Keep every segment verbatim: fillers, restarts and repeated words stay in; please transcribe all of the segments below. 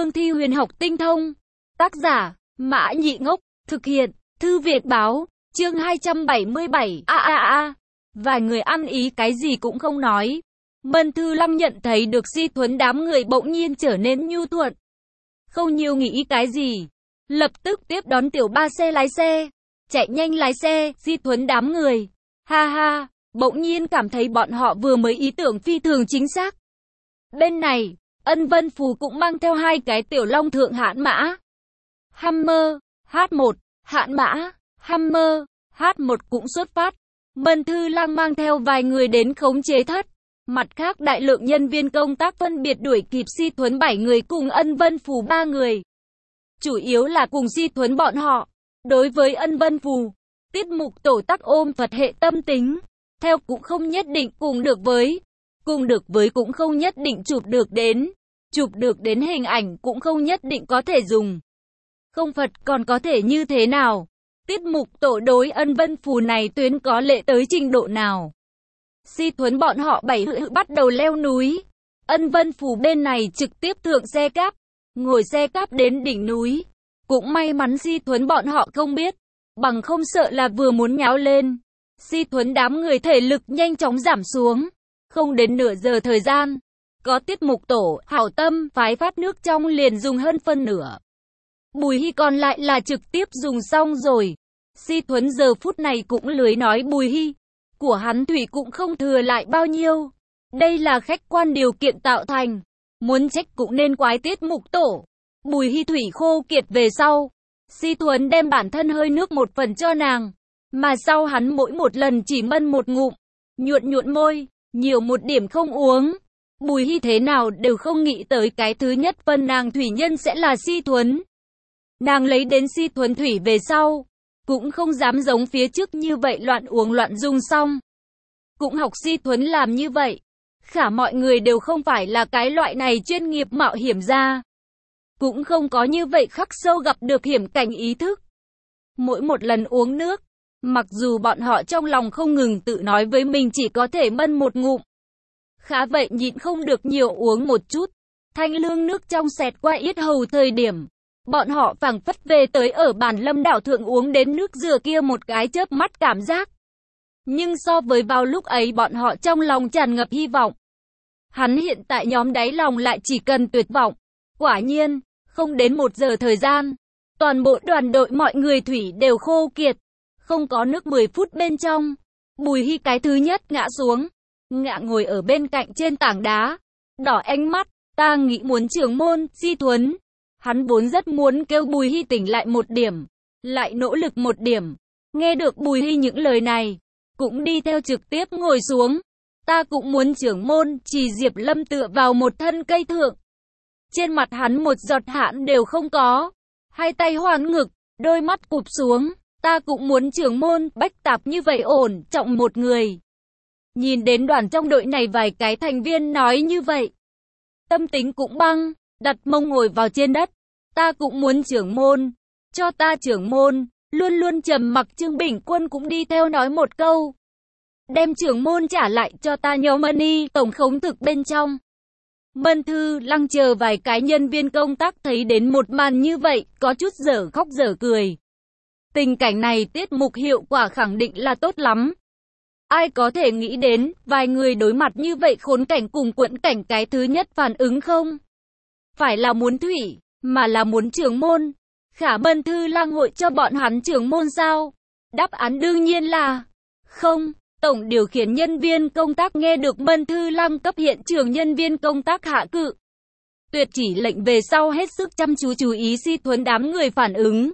cương thi huyền học tinh thông. Tác giả, Mã Nhị Ngốc, thực hiện, Thư Việt Báo, chương hai trăm bảy mươi bảy, a a a. Vài người ăn ý cái gì cũng không nói. Mân Thư Lăng nhận thấy được Si Thuấn đám người bỗng nhiên trở nên nhu thuận. Không nhiều nghĩ cái gì. Lập tức tiếp đón tiểu ba xe lái xe. Chạy nhanh lái xe, Si Thuấn đám người. Ha ha, bỗng nhiên cảm thấy bọn họ vừa mới ý tưởng phi thường chính xác. Bên này, Ân Vân Phù cũng mang theo hai cái tiểu long thượng hãn mã. Hammer, H một, hãn mã, Hammer, H một cũng xuất phát. Mân Thư Lăng mang theo vài người đến khống chế thất. Mặt khác đại lượng nhân viên công tác phân biệt đuổi kịp Si Thuấn bảy người cùng Ân Vân Phù ba người. Chủ yếu là cùng Si Thuấn bọn họ. Đối với Ân Vân Phù, tiết mục tổ tắc ôm Phật hệ tâm tính. Theo cũng không nhất định cùng được với. Cùng được với cũng không nhất định chụp được đến. Chụp được đến hình ảnh cũng không nhất định có thể dùng. Không Phật còn có thể như thế nào? Tiết mục tổ đối Ân Vân Phù này tuyến có lệ tới trình độ nào? Si Thuấn bọn họ bảy hự bắt đầu leo núi. Ân Vân Phù bên này trực tiếp thượng xe cáp. Ngồi xe cáp đến đỉnh núi. Cũng may mắn Si Thuấn bọn họ không biết. Bằng không sợ là vừa muốn nháo lên. Si Thuấn đám người thể lực nhanh chóng giảm xuống. Không đến nửa giờ thời gian. Có tiết mục tổ, hảo tâm, phái phát nước trong liền dùng hơn phân nửa. Bùi Hy còn lại là trực tiếp dùng xong rồi. Si Thuấn giờ phút này cũng lười nói Bùi Hy. Của hắn thủy cũng không thừa lại bao nhiêu. Đây là khách quan điều kiện tạo thành. Muốn trách cũng nên quái tiết mục tổ. Bùi Hy thủy khô kiệt về sau. Si Thuấn đem bản thân hơi nước một phần cho nàng. Mà sau hắn mỗi một lần chỉ mân một ngụm. Nhuộn nhuộn môi, nhiều một điểm không uống. Bùi Hy thế nào đều không nghĩ tới cái thứ nhất phân nàng thủy nhân sẽ là Si Thuấn. Nàng lấy đến Si Thuấn thủy về sau. Cũng không dám giống phía trước như vậy loạn uống loạn dung xong. Cũng học Si Thuấn làm như vậy. Khả mọi người đều không phải là cái loại này chuyên nghiệp mạo hiểm ra. Cũng không có như vậy khắc sâu gặp được hiểm cảnh ý thức. Mỗi một lần uống nước, mặc dù bọn họ trong lòng không ngừng tự nói với mình chỉ có thể mân một ngụm. Khá vậy nhịn không được nhiều uống một chút. Thanh lương nước trong xẹt qua yết hầu thời điểm. Bọn họ phảng phất về tới ở bản Lâm đảo thượng uống đến nước dừa kia một cái chớp mắt cảm giác. Nhưng so với vào lúc ấy bọn họ trong lòng tràn ngập hy vọng. Hắn hiện tại nhóm đáy lòng lại chỉ cần tuyệt vọng. Quả nhiên, không đến một giờ thời gian. Toàn bộ đoàn đội mọi người thủy đều khô kiệt. Không có nước mười phút bên trong. Bùi Hy cái thứ nhất ngã xuống. Ngã ngồi ở bên cạnh trên tảng đá. Đỏ ánh mắt, ta nghĩ muốn trưởng môn, Si Thuấn. Hắn vốn rất muốn kêu Bùi Hy tỉnh lại một điểm. Lại nỗ lực một điểm. Nghe được Bùi Hy những lời này. Cũng đi theo trực tiếp ngồi xuống. Ta cũng muốn trưởng môn, chỉ Diệp Lâm tựa vào một thân cây thượng. Trên mặt hắn một giọt hãn đều không có. Hai tay hoàn ngực, đôi mắt cụp xuống. Ta cũng muốn trưởng môn, bách tạp như vậy ổn, trọng một người. Nhìn đến đoàn trong đội này vài cái thành viên nói như vậy. Tâm tính cũng băng, đặt mông ngồi vào trên đất. Ta cũng muốn trưởng môn, cho ta trưởng môn. Luôn luôn trầm mặc Trương Bình Quân cũng đi theo nói một câu. Đem trưởng môn trả lại cho ta nhóm money tổng khống thực bên trong. Mân Thư Lăng chờ vài cái nhân viên công tác thấy đến một màn như vậy, có chút dở khóc dở cười. Tình cảnh này tiết mục hiệu quả khẳng định là tốt lắm. Ai có thể nghĩ đến, vài người đối mặt như vậy khốn cảnh cùng quẫn cảnh cái thứ nhất phản ứng không? Phải là muốn thủy, mà là muốn trưởng môn. Khả Mân Thư Lăng hội cho bọn hắn trưởng môn sao? Đáp án đương nhiên là không. Tổng điều khiển nhân viên công tác nghe được Mân Thư Lăng cấp hiện trường nhân viên công tác hạ cự. Tuyệt chỉ lệnh về sau hết sức chăm chú chú ý Si Thuấn đám người phản ứng.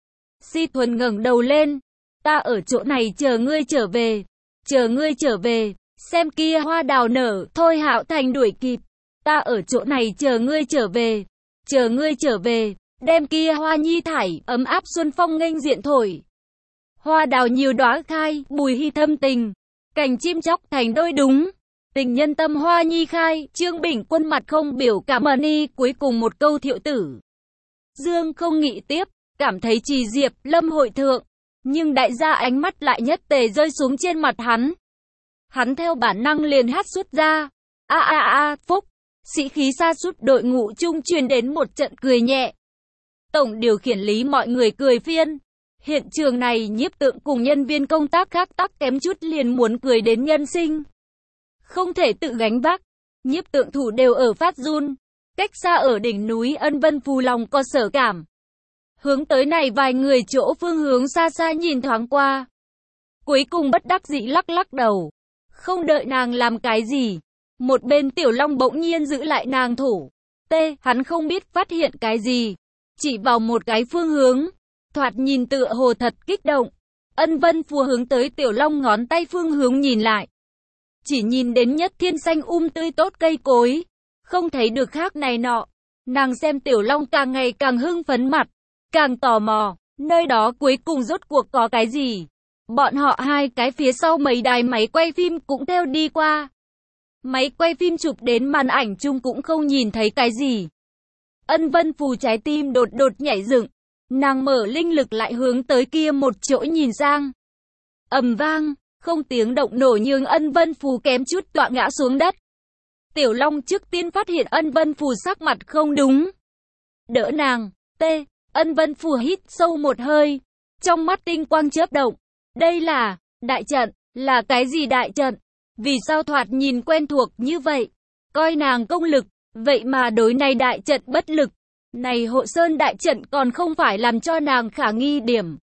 Si Thuấn ngẩng đầu lên. Ta ở chỗ này chờ ngươi trở về. Chờ ngươi trở về. Xem kia hoa đào nở. Thôi Hạo Thành đuổi kịp. Ta ở chỗ này chờ ngươi trở về. Chờ ngươi trở về. Đem kia hoa nhi thải, ấm áp xuân phong nghênh diện thổi. Hoa đào nhiều đóa khai, Bùi Hy thâm tình. Cành chim chóc thành đôi đúng. Tình nhân tâm hoa nhi khai, Trương Bình Quân mặt không biểu cảm ơn y, cuối cùng một câu thiệu tử. Dương không nghĩ tiếp, cảm thấy Trì Diệp Lâm hội thượng. Nhưng đại gia ánh mắt lại nhất tề rơi xuống trên mặt hắn. Hắn theo bản năng liền hát xuất ra. A a a, phúc. sĩ khí sa sút đội ngũ trung truyền đến một trận cười nhẹ. Tổng điều khiển Lý mọi người cười phiên. Hiện trường này nhiếp tượng cùng nhân viên công tác khác tắc kém chút liền muốn cười đến nhân sinh. Không thể tự gánh vác. Nhiếp tượng thủ đều ở phát run. Cách xa ở đỉnh núi Ân Vân phù lòng có sở cảm. Hướng tới này vài người chỗ phương hướng xa xa nhìn thoáng qua. Cuối cùng bất đắc dĩ lắc lắc đầu. Không đợi nàng làm cái gì. Một bên Tiểu Long bỗng nhiên giữ lại nàng thủ. T, hắn không biết phát hiện cái gì. Chỉ vào một cái phương hướng. Thoạt nhìn tựa hồ thật kích động. Ân Vân phù hướng tới Tiểu Long ngón tay phương hướng nhìn lại. Chỉ nhìn đến nhất thiên xanh um tươi tốt cây cối. Không thấy được khác này nọ. Nàng xem Tiểu Long càng ngày càng hưng phấn mặt. Càng tò mò. Nơi đó cuối cùng rốt cuộc có cái gì. Bọn họ hai cái phía sau mấy đài máy quay phim cũng theo đi qua. Máy quay phim chụp đến màn ảnh chung cũng không nhìn thấy cái gì. Ân Vân phù trái tim đột đột nhảy dựng. Nàng mở linh lực lại hướng tới kia một chỗ nhìn sang. Ầm vang, không tiếng động nổ nhưng Ân Vân phù kém chút tọa ngã xuống đất. Tiểu Long trước tiên phát hiện Ân Vân phù sắc mặt không đúng. Đỡ nàng, T, Ân Vân phù hít sâu một hơi. Trong mắt tinh quang chớp động. Đây là, đại trận, là cái gì đại trận? Vì sao thoạt nhìn quen thuộc như vậy? Coi nàng công lực, vậy mà đối này đại trận bất lực. Này hộ sơn đại trận còn không phải làm cho nàng khả nghi điểm.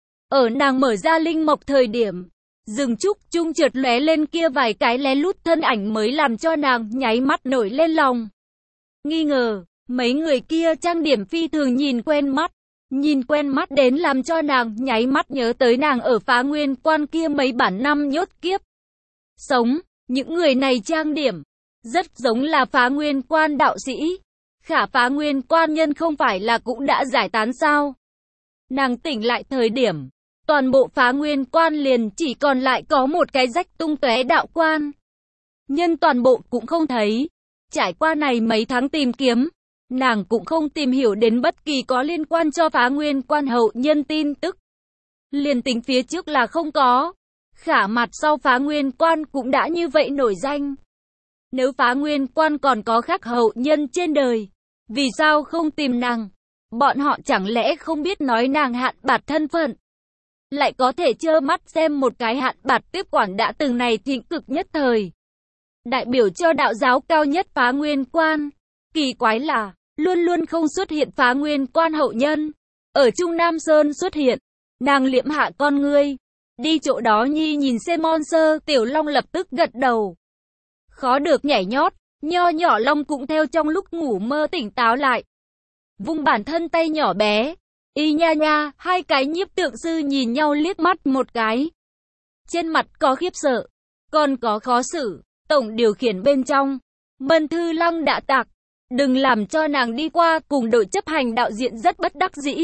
Ở nàng mở ra linh mộc thời điểm, rừng trúc trung chợt lóe lên kia vài cái lén lút thân ảnh mới làm cho nàng nháy mắt nổi lên lòng. Nghi ngờ, mấy người kia trang điểm phi thường nhìn quen mắt. Nhìn quen mắt đến làm cho nàng nháy mắt nhớ tới nàng ở Phá Nguyên Quan kia mấy bản năm nhốt kiếp. Sống, những người này trang điểm, rất giống là Phá Nguyên Quan đạo sĩ. Khả Phá Nguyên Quan nhân không phải là cũng đã giải tán sao? Nàng tỉnh lại thời điểm, toàn bộ Phá Nguyên Quan liền chỉ còn lại có một cái rách tung tóe đạo quan. Nhân toàn bộ cũng không thấy. Trải qua này mấy tháng tìm kiếm, nàng cũng không tìm hiểu đến bất kỳ có liên quan cho Phá Nguyên Quan hậu nhân tin tức. Liền tính phía trước là không có. Khả mặt sau Phá Nguyên Quan cũng đã như vậy nổi danh. Nếu Phá Nguyên Quan còn có khác hậu nhân trên đời, vì sao không tìm nàng? Bọn họ chẳng lẽ không biết nói nàng hạn bạt thân phận? Lại có thể trơ mắt xem một cái hạn bạt tiếp quản đã từng này thịnh cực nhất thời. Đại biểu cho đạo giáo cao nhất Phá Nguyên Quan. Kỳ quái là, luôn luôn không xuất hiện Phá Nguyên Quan hậu nhân. Ở Trung Nam Sơn xuất hiện, nàng liệm hạ con ngươi. Đi chỗ đó nhi nhìn xem monster, Tiểu Long lập tức gật đầu. Khó được nhảy nhót, nho nhỏ Long cũng theo trong lúc ngủ mơ tỉnh táo lại. Vung bản thân tay nhỏ bé. Y nha nha, hai cái nhiếp tượng sư nhìn nhau liếc mắt một cái. Trên mặt có khiếp sợ, còn có khó xử. Tổng điều khiển bên trong, Mân Thư Lăng đã tạc. Đừng làm cho nàng đi qua, cùng đội chấp hành đạo diễn rất bất đắc dĩ.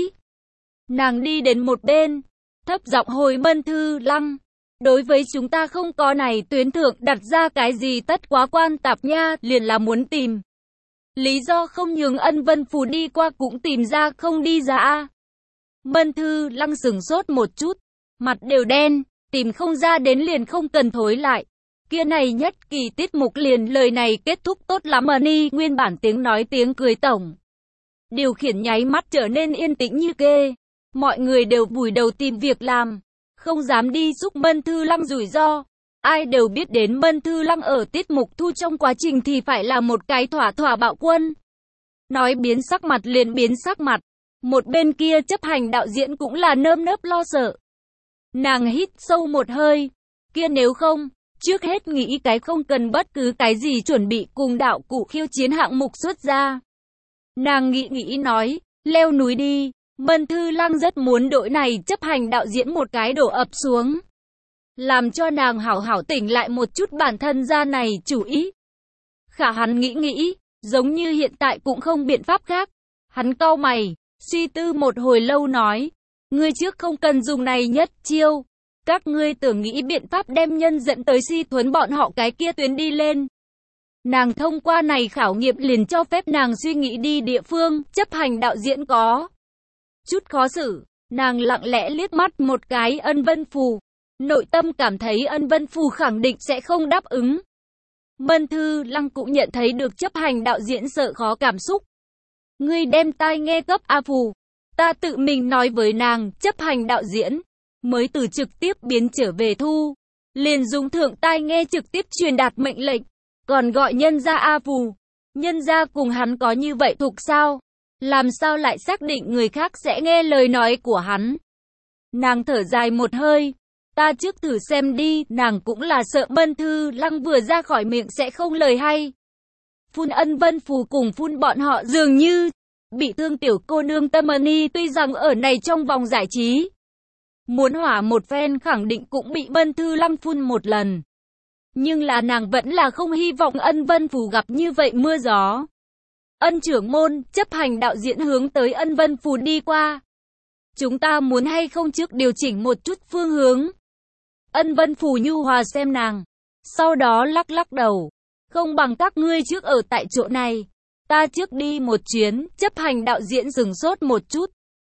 Nàng đi đến một bên, thấp giọng hồi Mân Thư Lăng. Đối với chúng ta không có này tuyến thượng đặt ra cái gì tất quá quan tạp nha, liền là muốn tìm. Lý do không nhường Ân Vân phù đi qua cũng tìm ra không đi ra. Mân Thư Lăng sừng sốt một chút, mặt đều đen, tìm không ra đến liền không cần thối lại. Kia này nhất kỳ tiết mục liền lời này kết thúc tốt lắm mà ni, nguyên bản tiếng nói tiếng cười tổng. Điều khiển nháy mắt trở nên yên tĩnh như kê. Mọi người đều vùi đầu tìm việc làm, không dám đi giúp Mân Thư Lăng rủi ro. Ai đều biết đến Mân Thư Lăng ở tiết mục thu trong quá trình thì phải là một cái thỏa thỏa bạo quân. Nói biến sắc mặt liền biến sắc mặt. Một bên kia chấp hành đạo diễn cũng là nơm nớp lo sợ. Nàng hít sâu một hơi. Kia nếu không, trước hết nghĩ cái không cần bất cứ cái gì chuẩn bị cùng đạo cụ khiêu chiến hạng mục xuất ra. Nàng nghĩ nghĩ nói, leo núi đi. Mân Thư Lăng rất muốn đội này chấp hành đạo diễn một cái đổ ập xuống. Làm cho nàng hảo hảo tỉnh lại một chút bản thân ra này chủ ý. Khả hắn nghĩ nghĩ, giống như hiện tại cũng không biện pháp khác. Hắn cau mày, suy tư một hồi lâu nói, ngươi trước không cần dùng này nhất chiêu. Các ngươi tưởng nghĩ biện pháp đem nhân dẫn tới Si Thuấn bọn họ cái kia tuyến đi lên. Nàng thông qua này khảo nghiệm liền cho phép nàng suy nghĩ đi địa phương, chấp hành đạo diễn có chút khó xử. Nàng lặng lẽ liếc mắt một cái Ân Vân Phù. Nội tâm cảm thấy Ân Vân Phù khẳng định sẽ không đáp ứng. Mân Thư Lăng cũng nhận thấy được chấp hành đạo diễn sợ khó cảm xúc. Ngươi đem tai nghe cấp A Phù. Ta tự mình nói với nàng, chấp hành đạo diễn. Mới từ trực tiếp biến trở về thu. Liền dùng thượng tai nghe trực tiếp truyền đạt mệnh lệnh. Còn gọi nhân gia A Phù. Nhân gia cùng hắn có như vậy thuộc sao? Làm sao lại xác định người khác sẽ nghe lời nói của hắn? Nàng thở dài một hơi. Ta trước thử xem đi, nàng cũng là sợ Mân Thư Lăng vừa ra khỏi miệng sẽ không lời hay. Phun Ân Vân Phù cùng phun bọn họ dường như bị thương tiểu cô nương Tâm Ni, tuy rằng ở này trong vòng giải trí. Muốn hỏa một phen khẳng định cũng bị Mân Thư Lăng phun một lần. Nhưng là nàng vẫn là không hy vọng Ân Vân Phù gặp như vậy mưa gió. Ân trưởng môn, chấp hành đạo diễn hướng tới Ân Vân Phù đi qua. Chúng ta muốn hay không trước điều chỉnh một chút phương hướng. Ân Vân Phù nhu hòa xem nàng. Sau đó lắc lắc đầu. Không bằng các ngươi trước ở tại chỗ này. Ta trước đi một chuyến, chấp hành đạo diễn dừng sốt một chút.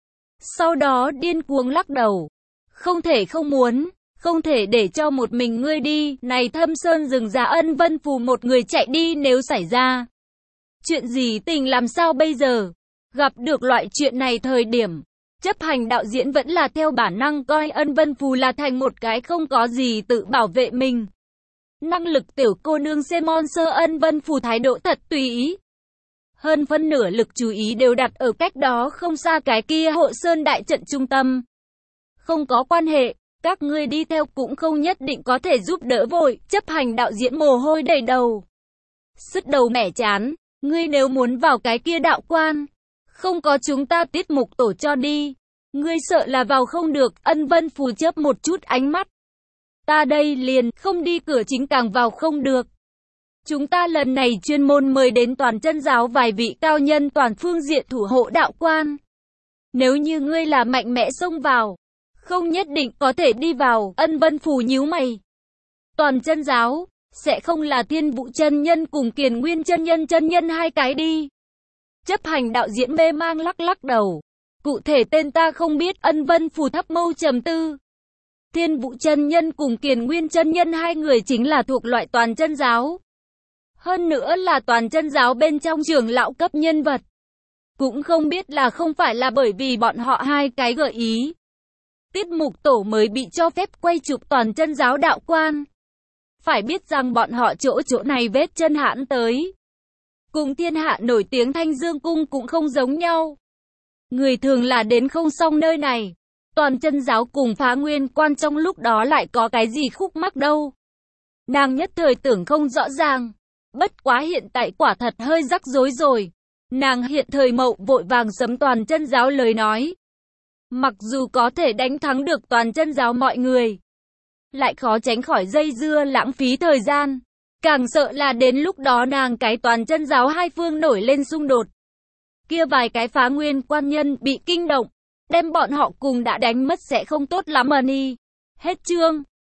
Sau đó điên cuồng lắc đầu. Không thể không muốn, không thể để cho một mình ngươi đi. Này thâm sơn rừng già, Ân Vân Phù một người chạy đi nếu xảy ra chuyện gì tình làm sao bây giờ? Gặp được loại chuyện này thời điểm, chấp hành đạo diễn vẫn là theo bản năng coi Ân Vân Phù là thành một cái không có gì tự bảo vệ mình. Năng lực tiểu cô nương Semon sơ Ân Vân Phù thái độ thật tùy ý. Hơn phân nửa lực chú ý đều đặt ở cách đó không xa cái kia hộ sơn đại trận trung tâm. Không có quan hệ, các ngươi đi theo cũng không nhất định có thể giúp đỡ vội, chấp hành đạo diễn mồ hôi đầy đầu. Sứt đầu mẻ chán, ngươi nếu muốn vào cái kia đạo quan, không có chúng ta tiết mục tổ cho đi. Ngươi sợ là vào không được, Ân Vân Phù chớp một chút ánh mắt. Ta đây liền, không đi cửa chính càng vào không được. Chúng ta lần này chuyên môn mời đến toàn chân giáo vài vị cao nhân toàn phương diện thủ hộ đạo quan. Nếu như ngươi là mạnh mẽ xông vào, không nhất định có thể đi vào, Ân Vân Phù nhíu mày. Toàn chân giáo, sẽ không là Thiên Vũ chân nhân cùng Kiền Nguyên chân nhân chân nhân hai cái đi. Chấp hành đạo diễn mê mang lắc lắc đầu. Cụ thể tên ta không biết, Ân Vân Phù thấp mâu trầm tư. Thiên Vũ chân nhân cùng Kiền Nguyên chân nhân hai người chính là thuộc loại toàn chân giáo. Hơn nữa là toàn chân giáo bên trong trưởng lão cấp nhân vật. Cũng không biết là không phải là bởi vì bọn họ hai cái gợi ý. Tiết mục tổ mới bị cho phép quay chụp toàn chân giáo đạo quan. Phải biết rằng bọn họ chỗ chỗ này vết chân hãn tới. Cùng thiên hạ nổi tiếng Thanh Dương Cung cũng không giống nhau. Người thường là đến không xong nơi này. Toàn chân giáo cùng Phá Nguyên Quan trong lúc đó lại có cái gì khúc mắc đâu. Nàng nhất thời tưởng không rõ ràng. Bất quá hiện tại quả thật hơi rắc rối rồi. Nàng hiện thời mậu vội vàng sấm toàn chân giáo lời nói. Mặc dù có thể đánh thắng được toàn chân giáo mọi người, lại khó tránh khỏi dây dưa lãng phí thời gian. Càng sợ là đến lúc đó nàng cái toàn chân giáo hai phương nổi lên xung đột. Kia vài cái Phá Nguyên Quan nhân bị kinh động, đem bọn họ cùng đã đánh mất sẽ không tốt lắm mà ni. Hết chương.